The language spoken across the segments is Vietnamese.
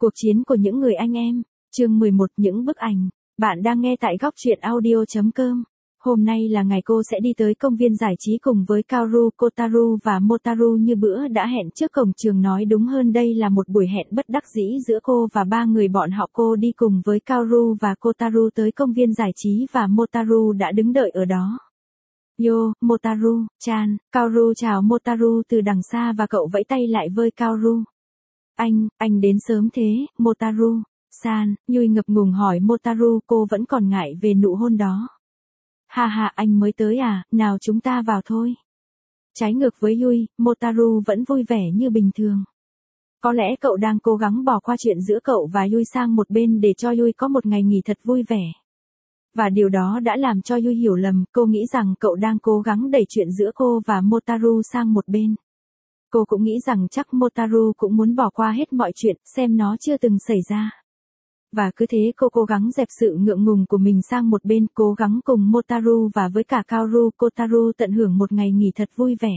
Cuộc chiến của những người anh em. Chương 11, những bức ảnh. Bạn đang nghe tại góc truyện audio.com. Hôm nay là ngày cô sẽ đi tới công viên giải trí cùng với Kaoru, Kotaru và Motaru như bữa đã hẹn trước cổng trường, nói đúng hơn đây là một buổi hẹn bất đắc dĩ giữa cô và ba người bọn họ. Cô đi cùng với Kaoru và Kotaru tới công viên giải trí và Motaru đã đứng đợi ở đó. Yo, Motaru-chan. Kaoru chào Motaru từ đằng xa và cậu vẫy tay lại với Kaoru. Anh đến sớm thế, Motaru-san. Yui ngập ngừng hỏi Motaru, cô vẫn còn ngại về nụ hôn đó. Ha, anh mới tới à, nào chúng ta vào thôi. Trái ngược với Yui, Motaru vẫn vui vẻ như bình thường. Có lẽ cậu đang cố gắng bỏ qua chuyện giữa cậu và Yui sang một bên để cho Yui có một ngày nghỉ thật vui vẻ. Và điều đó đã làm cho Yui hiểu lầm, cô nghĩ rằng cậu đang cố gắng đẩy chuyện giữa cô và Motaru sang một bên. Cô cũng nghĩ rằng chắc Motaru cũng muốn bỏ qua hết mọi chuyện, xem nó chưa từng xảy ra. Và cứ thế cô cố gắng dẹp sự ngượng ngùng của mình sang một bên, cố gắng cùng Motaru và với cả Kaoru, Kotaru tận hưởng một ngày nghỉ thật vui vẻ.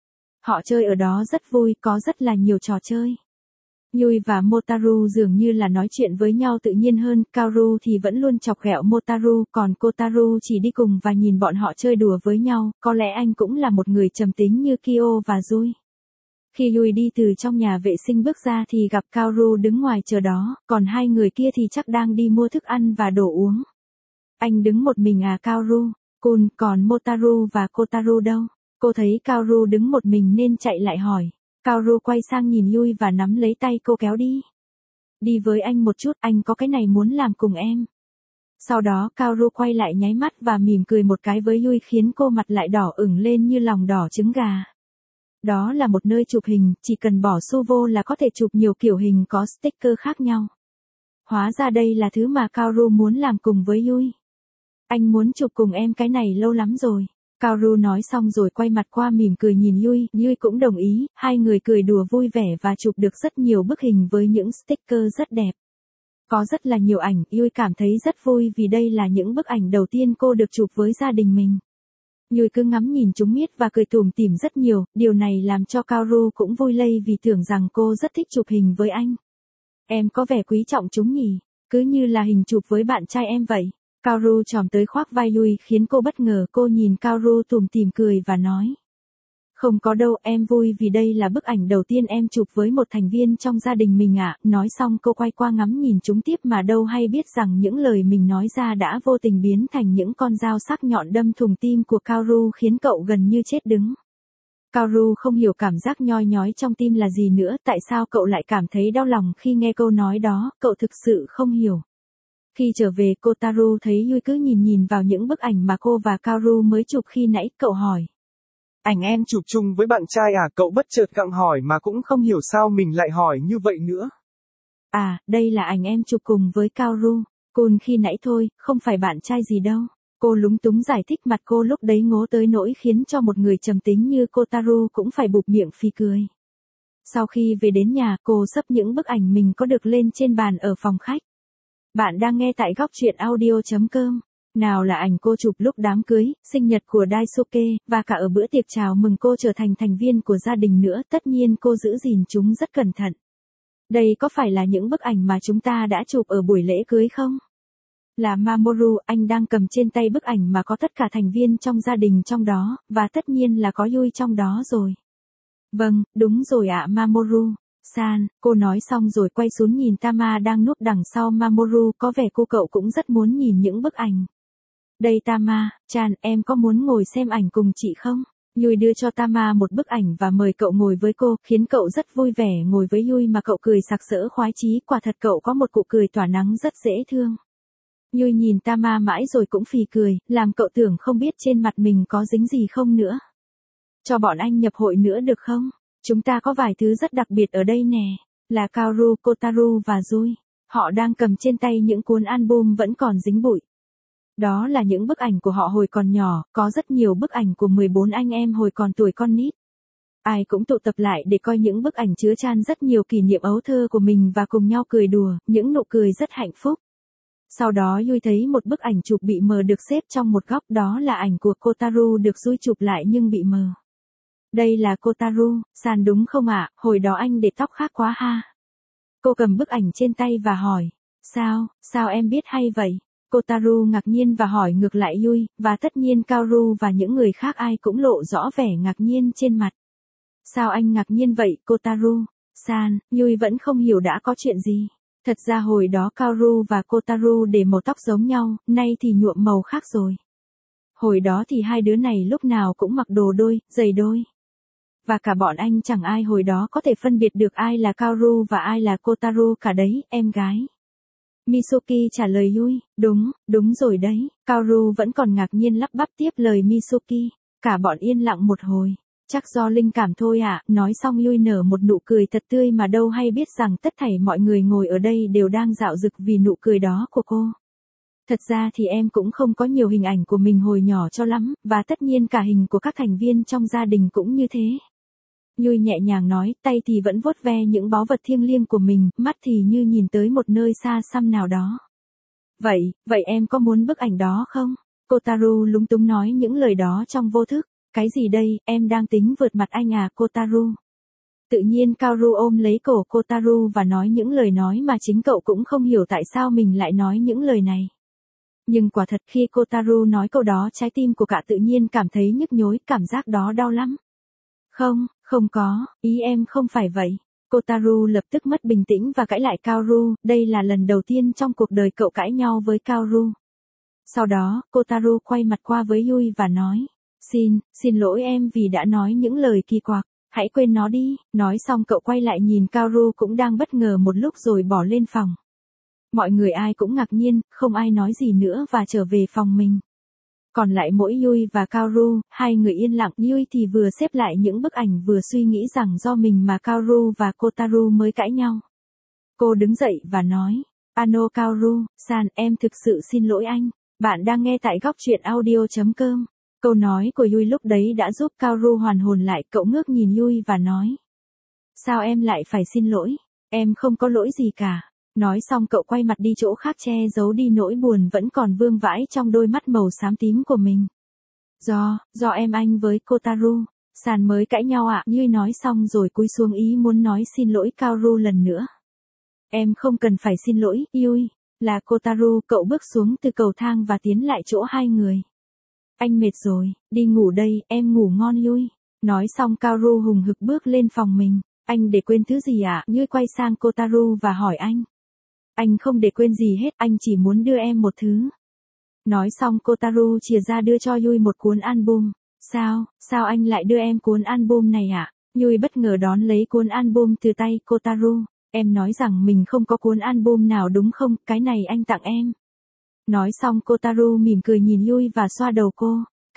Họ chơi ở đó rất vui, có rất là nhiều trò chơi. Yui và Motaru dường như là nói chuyện với nhau tự nhiên hơn, Kaoru thì vẫn luôn chọc ghẹo Motaru, còn Kotaru chỉ đi cùng và nhìn bọn họ chơi đùa với nhau, có lẽ anh cũng là một người trầm tính như Kyo và Yui. Khi Yui đi từ trong nhà vệ sinh bước ra thì gặp Kaoru đứng ngoài chờ đó, còn hai người kia thì chắc đang đi mua thức ăn và đồ uống. Anh đứng một mình à Kaoru-kun, còn Motaru và Kotaru đâu? Cô thấy Kaoru đứng một mình nên chạy lại hỏi. Kaoru quay sang nhìn Yui và nắm lấy tay cô kéo đi. Đi với anh một chút, anh có cái này muốn làm cùng em. Sau đó Kaoru quay lại nháy mắt và mỉm cười một cái với Yui khiến cô mặt lại đỏ ửng lên như lòng đỏ trứng gà. Đó là một nơi chụp hình, chỉ cần bỏ xu vô là có thể chụp nhiều kiểu hình có sticker khác nhau. Hóa ra đây là thứ mà Kaoru muốn làm cùng với Yui. Anh muốn chụp cùng em cái này lâu lắm rồi. Kaoru nói xong rồi quay mặt qua mỉm cười nhìn Yui, Yui cũng đồng ý, hai người cười đùa vui vẻ và chụp được rất nhiều bức hình với những sticker rất đẹp. Có rất là nhiều ảnh, Yui cảm thấy rất vui vì đây là những bức ảnh đầu tiên cô được chụp với gia đình mình. Yui cứ ngắm nhìn chúng miết và cười tủm tỉm rất nhiều, điều này làm cho Kaoru cũng vui lây vì tưởng rằng cô rất thích chụp hình với anh. Em có vẻ quý trọng chúng nhỉ, cứ như là hình chụp với bạn trai em vậy. Kaoru chồm tới khoác vai Yui khiến cô bất ngờ, cô nhìn Kaoru tủm tỉm cười và nói. Không có đâu, em vui vì đây là bức ảnh đầu tiên em chụp với một thành viên trong gia đình mình ạ. Nói xong cô quay qua ngắm nhìn chúng tiếp mà đâu hay biết rằng những lời mình nói ra đã vô tình biến thành những con dao sắc nhọn đâm thủng tim của Kaoru khiến cậu gần như chết đứng. Kaoru không hiểu cảm giác nhoi nhói trong tim là gì nữa, tại sao cậu lại cảm thấy đau lòng khi nghe câu nói đó, cậu thực sự không hiểu. Khi trở về, Kotaru thấy Yui cứ nhìn vào những bức ảnh mà cô và Kaoru mới chụp khi nãy, cậu hỏi. Ảnh em chụp chung với bạn trai à? Cậu bất chợt gặng hỏi mà cũng không hiểu sao mình lại hỏi như vậy nữa. À, đây là ảnh em chụp cùng với Kaoru-kun khi nãy thôi, không phải bạn trai gì đâu. Cô lúng túng giải thích, mặt cô lúc đấy ngố tới nỗi khiến cho một người trầm tính như Kotaru cũng phải bụp miệng phì cười. Sau khi về đến nhà, cô xấp những bức ảnh mình có được lên trên bàn ở phòng khách. Bạn đang nghe tại góc truyện audio.com. Nào là ảnh cô chụp lúc đám cưới, sinh nhật của Daisuke, và cả ở bữa tiệc chào mừng cô trở thành thành viên của gia đình nữa, tất nhiên cô giữ gìn chúng rất cẩn thận. Đây có phải là những bức ảnh mà chúng ta đã chụp ở buổi lễ cưới không? Là Mamoru, anh đang cầm trên tay bức ảnh mà có tất cả thành viên trong gia đình trong đó, và tất nhiên là có Yui trong đó rồi. Vâng, đúng rồi ạ Mamoru-san, cô nói xong rồi quay xuống nhìn Tama đang núp đằng sau Mamoru, có vẻ cậu cũng rất muốn nhìn những bức ảnh. Đây Tama-chan, em có muốn ngồi xem ảnh cùng chị không? Yui đưa cho Tama một bức ảnh và mời cậu ngồi với cô, khiến cậu rất vui vẻ ngồi với Yui mà cậu cười sặc sỡ khoái chí, quả thật cậu có một nụ cười tỏa nắng rất dễ thương. Yui nhìn Tama mãi rồi cũng phì cười, làm cậu tưởng không biết trên mặt mình có dính gì không nữa. Cho bọn anh nhập hội nữa được không? Chúng ta có vài thứ rất đặc biệt ở đây nè. Là Kaoru, Kotaru và Yui. Họ đang cầm trên tay những cuốn album vẫn còn dính bụi. Đó là những bức ảnh của họ hồi còn nhỏ, có rất nhiều bức ảnh của 14 anh em hồi còn tuổi con nít. Ai cũng tụ tập lại để coi những bức ảnh chứa chan rất nhiều kỷ niệm ấu thơ của mình và cùng nhau cười đùa, những nụ cười rất hạnh phúc. Sau đó Yui thấy một bức ảnh chụp bị mờ được xếp trong một góc, đó là ảnh của Kotaru được Yui chụp lại nhưng bị mờ. Đây là Kotaru-san đúng không ạ? Hồi đó anh để tóc khác quá ha. Cô cầm bức ảnh trên tay và hỏi. Sao em biết hay vậy? Kotaru ngạc nhiên và hỏi ngược lại Yui, và tất nhiên Kaoru và những người khác ai cũng lộ rõ vẻ ngạc nhiên trên mặt. Sao anh ngạc nhiên vậy, Kotaru-san? Yui vẫn không hiểu đã có chuyện gì. Thật ra hồi đó Kaoru và Kotaru để màu tóc giống nhau, nay thì nhuộm màu khác rồi. Hồi đó thì hai đứa này lúc nào cũng mặc đồ đôi, giày đôi. Và cả bọn anh chẳng ai hồi đó có thể phân biệt được ai là Kaoru và ai là Kotaru cả đấy, em gái. Mitsuki trả lời Yui, đúng rồi đấy. Kaoru vẫn còn ngạc nhiên lắp bắp tiếp lời Mitsuki. Cả bọn yên lặng một hồi. Chắc do linh cảm thôi ạ, nói xong Yui nở một nụ cười thật tươi mà đâu hay biết rằng tất thảy mọi người ngồi ở đây đều đang dạo dực vì nụ cười đó của cô. Thật ra thì em cũng không có nhiều hình ảnh của mình hồi nhỏ cho lắm, và tất nhiên cả hình của các thành viên trong gia đình cũng như thế. Yui nhẹ nhàng nói, tay thì vẫn vuốt ve những báu vật thiêng liêng của mình, mắt thì như nhìn tới một nơi xa xăm nào đó. Vậy em có muốn bức ảnh đó không? Kotaru lúng túng nói những lời đó trong vô thức. Cái gì đây, em đang tính vượt mặt anh à, Kotaru? Tự nhiên Kaoru ôm lấy cổ Kotaru và nói những lời nói mà chính cậu cũng không hiểu tại sao mình lại nói những lời này. Nhưng quả thật khi Kotaru nói câu đó trái tim của cả tự nhiên cảm thấy nhức nhối, cảm giác đó đau lắm. Không có, ý em không phải vậy. Kotaru lập tức mất bình tĩnh và cãi lại Kaoru, đây là lần đầu tiên trong cuộc đời cậu cãi nhau với Kaoru. Sau đó, Kotaru quay mặt qua với Yui và nói, xin lỗi em vì đã nói những lời kỳ quặc, hãy quên nó đi. Nói xong cậu quay lại nhìn Kaoru cũng đang bất ngờ một lúc rồi bỏ lên phòng. Mọi người ai cũng ngạc nhiên, không ai nói gì nữa và trở về phòng mình. Còn lại mỗi Yui và Kaoru, hai người yên lặng. Yui thì vừa xếp lại những bức ảnh vừa suy nghĩ rằng do mình mà Kaoru và Kotaru mới cãi nhau. Cô đứng dậy và nói, Ano Kaoru-san, em thực sự xin lỗi anh. Bạn đang nghe tại góc truyện audio.com. Câu nói của Yui lúc đấy đã giúp Kaoru hoàn hồn lại, cậu ngước nhìn Yui và nói. Sao em lại phải xin lỗi? Em không có lỗi gì cả. Nói xong cậu quay mặt đi chỗ khác che giấu đi nỗi buồn vẫn còn vương vãi trong đôi mắt màu xám tím của mình. Do anh với Kotaru-san mới cãi nhau ạ. Yui nói xong rồi cúi xuống ý muốn nói xin lỗi Kaoru lần nữa. Em không cần phải xin lỗi, Yui. Là Kotaru, cậu bước xuống từ cầu thang và tiến lại chỗ hai người. Anh mệt rồi, đi ngủ đây, em ngủ ngon Yui. Nói xong Kaoru hùng hực bước lên phòng mình. Anh để quên thứ gì ạ? Yui quay sang Kotaru và hỏi anh. Anh không để quên gì hết, anh chỉ muốn đưa em một thứ. Nói xong Kotaru chìa ra đưa cho Yui một cuốn album. Sao anh lại đưa em cuốn album này ạ? Yui bất ngờ đón lấy cuốn album từ tay Kotaru. Em nói rằng mình không có cuốn album nào đúng không, cái này anh tặng em. Nói xong Kotaru mỉm cười nhìn Yui và xoa đầu cô.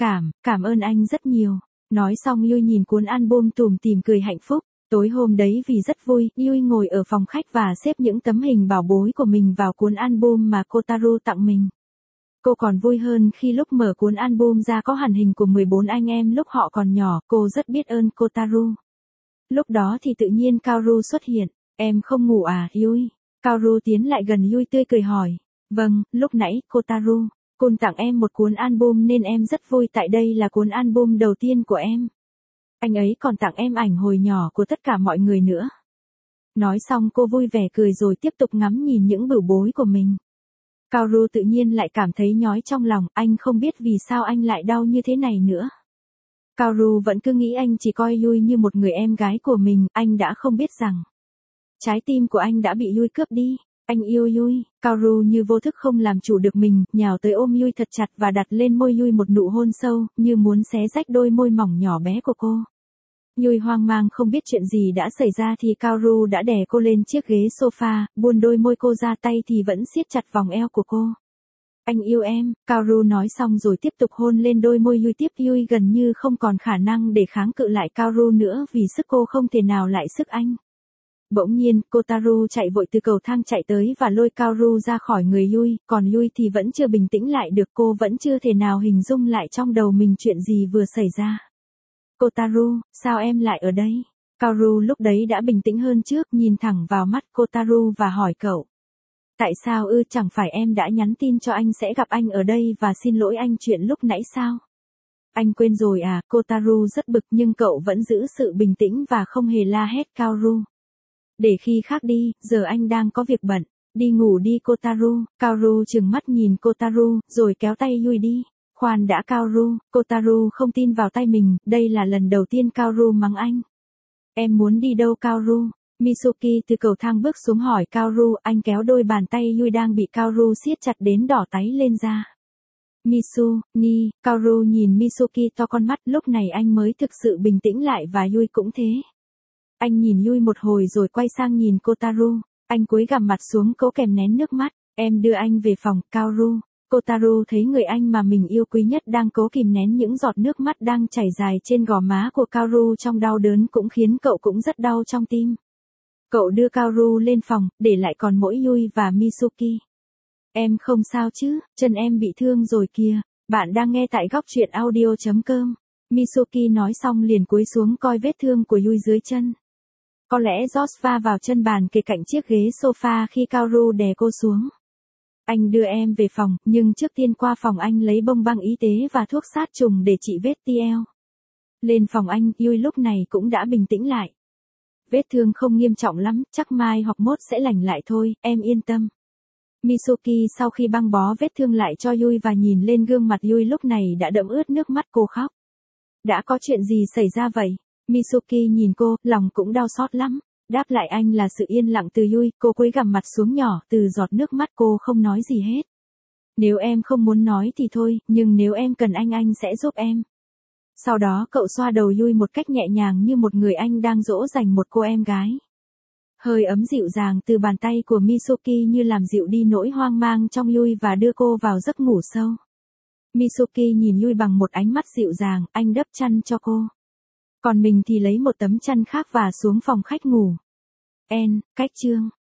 Cảm ơn anh rất nhiều. Nói xong Yui nhìn cuốn album tủm tỉm cười hạnh phúc. Tối hôm đấy vì rất vui, Yui ngồi ở phòng khách và xếp những tấm hình bảo bối của mình vào cuốn album mà Kotaru tặng mình. Cô còn vui hơn khi lúc mở cuốn album ra có hẳn hình của 14 anh em lúc họ còn nhỏ, cô rất biết ơn Kotaru. Lúc đó thì tự nhiên Kaoru xuất hiện. Em không ngủ à, Yui? Kaoru tiến lại gần Yui tươi cười hỏi. Vâng, lúc nãy, Kotaru-kun tặng em một cuốn album nên em rất vui tại đây là cuốn album đầu tiên của em. Anh ấy còn tặng em ảnh hồi nhỏ của tất cả mọi người nữa. Nói xong cô vui vẻ cười rồi tiếp tục ngắm nhìn những bửu bối của mình. Kaoru tự nhiên lại cảm thấy nhói trong lòng, anh không biết vì sao anh lại đau như thế này nữa. Kaoru vẫn cứ nghĩ anh chỉ coi Yui như một người em gái của mình, anh đã không biết rằng trái tim của anh đã bị Yui cướp đi. Anh yêu Yui. Kaoru như vô thức không làm chủ được mình, nhào tới ôm Yui thật chặt và đặt lên môi Yui một nụ hôn sâu, như muốn xé rách đôi môi mỏng nhỏ bé của cô. Yui hoang mang không biết chuyện gì đã xảy ra thì Kaoru đã đè cô lên chiếc ghế sofa, buông đôi môi cô ra, tay thì vẫn siết chặt vòng eo của cô. Anh yêu em, Kaoru nói xong rồi tiếp tục hôn lên đôi môi Yui tiếp. Yui gần như không còn khả năng để kháng cự lại Kaoru nữa vì sức cô không thể nào lại sức anh. Bỗng nhiên, Kotaru chạy vội từ cầu thang chạy tới và lôi Kaoru ra khỏi người Yui, còn Yui thì vẫn chưa bình tĩnh lại được, cô vẫn chưa thể nào hình dung lại trong đầu mình chuyện gì vừa xảy ra. Kotaru, sao em lại ở đây? Kaoru lúc đấy đã bình tĩnh hơn trước, nhìn thẳng vào mắt Kotaru và hỏi cậu. Tại sao chẳng phải em đã nhắn tin cho anh sẽ gặp anh ở đây và xin lỗi anh chuyện lúc nãy sao? Anh quên rồi à? Kotaru rất bực nhưng cậu vẫn giữ sự bình tĩnh và không hề la hét Kaoru. Để khi khác đi, giờ anh đang có việc bận. Đi ngủ đi Kotaru. Kaoru trừng mắt nhìn Kotaru, rồi kéo tay Yui đi. Khoan đã Kaoru, Kotaru không tin vào tay mình, đây là lần đầu tiên Kaoru mắng anh. Em muốn đi đâu Kaoru? Mitsuki từ cầu thang bước xuống hỏi Kaoru, anh kéo đôi bàn tay Yui đang bị Kaoru siết chặt đến đỏ táy lên ra. Kaoru nhìn Mitsuki to con mắt, lúc này anh mới thực sự bình tĩnh lại và Yui cũng thế. Anh nhìn Yui một hồi rồi quay sang nhìn Kotaru, anh cúi gằm mặt xuống cố kèm nén nước mắt, em đưa anh về phòng, Kaoru. Kotaru thấy người anh mà mình yêu quý nhất đang cố kìm nén những giọt nước mắt đang chảy dài trên gò má của Kaoru trong đau đớn cũng khiến cậu cũng rất đau trong tim. Cậu đưa Kaoru lên phòng, để lại còn mỗi Yui và Mitsuki. Em không sao chứ, chân em bị thương rồi kìa. Bạn đang nghe tại góc truyện audio.com. Mitsuki nói xong liền cúi xuống coi vết thương của Yui dưới chân. Có lẽ Josh va vào chân bàn kề cạnh chiếc ghế sofa khi Kaoru đè cô xuống. Anh đưa em về phòng, nhưng trước tiên qua phòng anh lấy bông băng y tế và thuốc sát trùng để trị vết TL. Lên phòng anh, Yui lúc này cũng đã bình tĩnh lại. Vết thương không nghiêm trọng lắm, chắc mai hoặc mốt sẽ lành lại thôi, em yên tâm. Mitsuki sau khi băng bó vết thương lại cho Yui và nhìn lên gương mặt Yui lúc này đã đẫm ướt nước mắt, cô khóc. Đã có chuyện gì xảy ra vậy? Mitsuki nhìn cô, lòng cũng đau xót lắm. Đáp lại anh là sự yên lặng từ Yui, cô cúi gằm mặt xuống nhỏ, từ giọt nước mắt cô không nói gì hết. Nếu em không muốn nói thì thôi, nhưng nếu em cần anh sẽ giúp em. Sau đó cậu xoa đầu Yui một cách nhẹ nhàng như một người anh đang dỗ dành một cô em gái. Hơi ấm dịu dàng từ bàn tay của Mitsuki như làm dịu đi nỗi hoang mang trong Yui và đưa cô vào giấc ngủ sâu. Mitsuki nhìn Yui bằng một ánh mắt dịu dàng, anh đắp chăn cho cô. Còn mình thì lấy một tấm chăn khác và xuống phòng khách ngủ. Cách chương.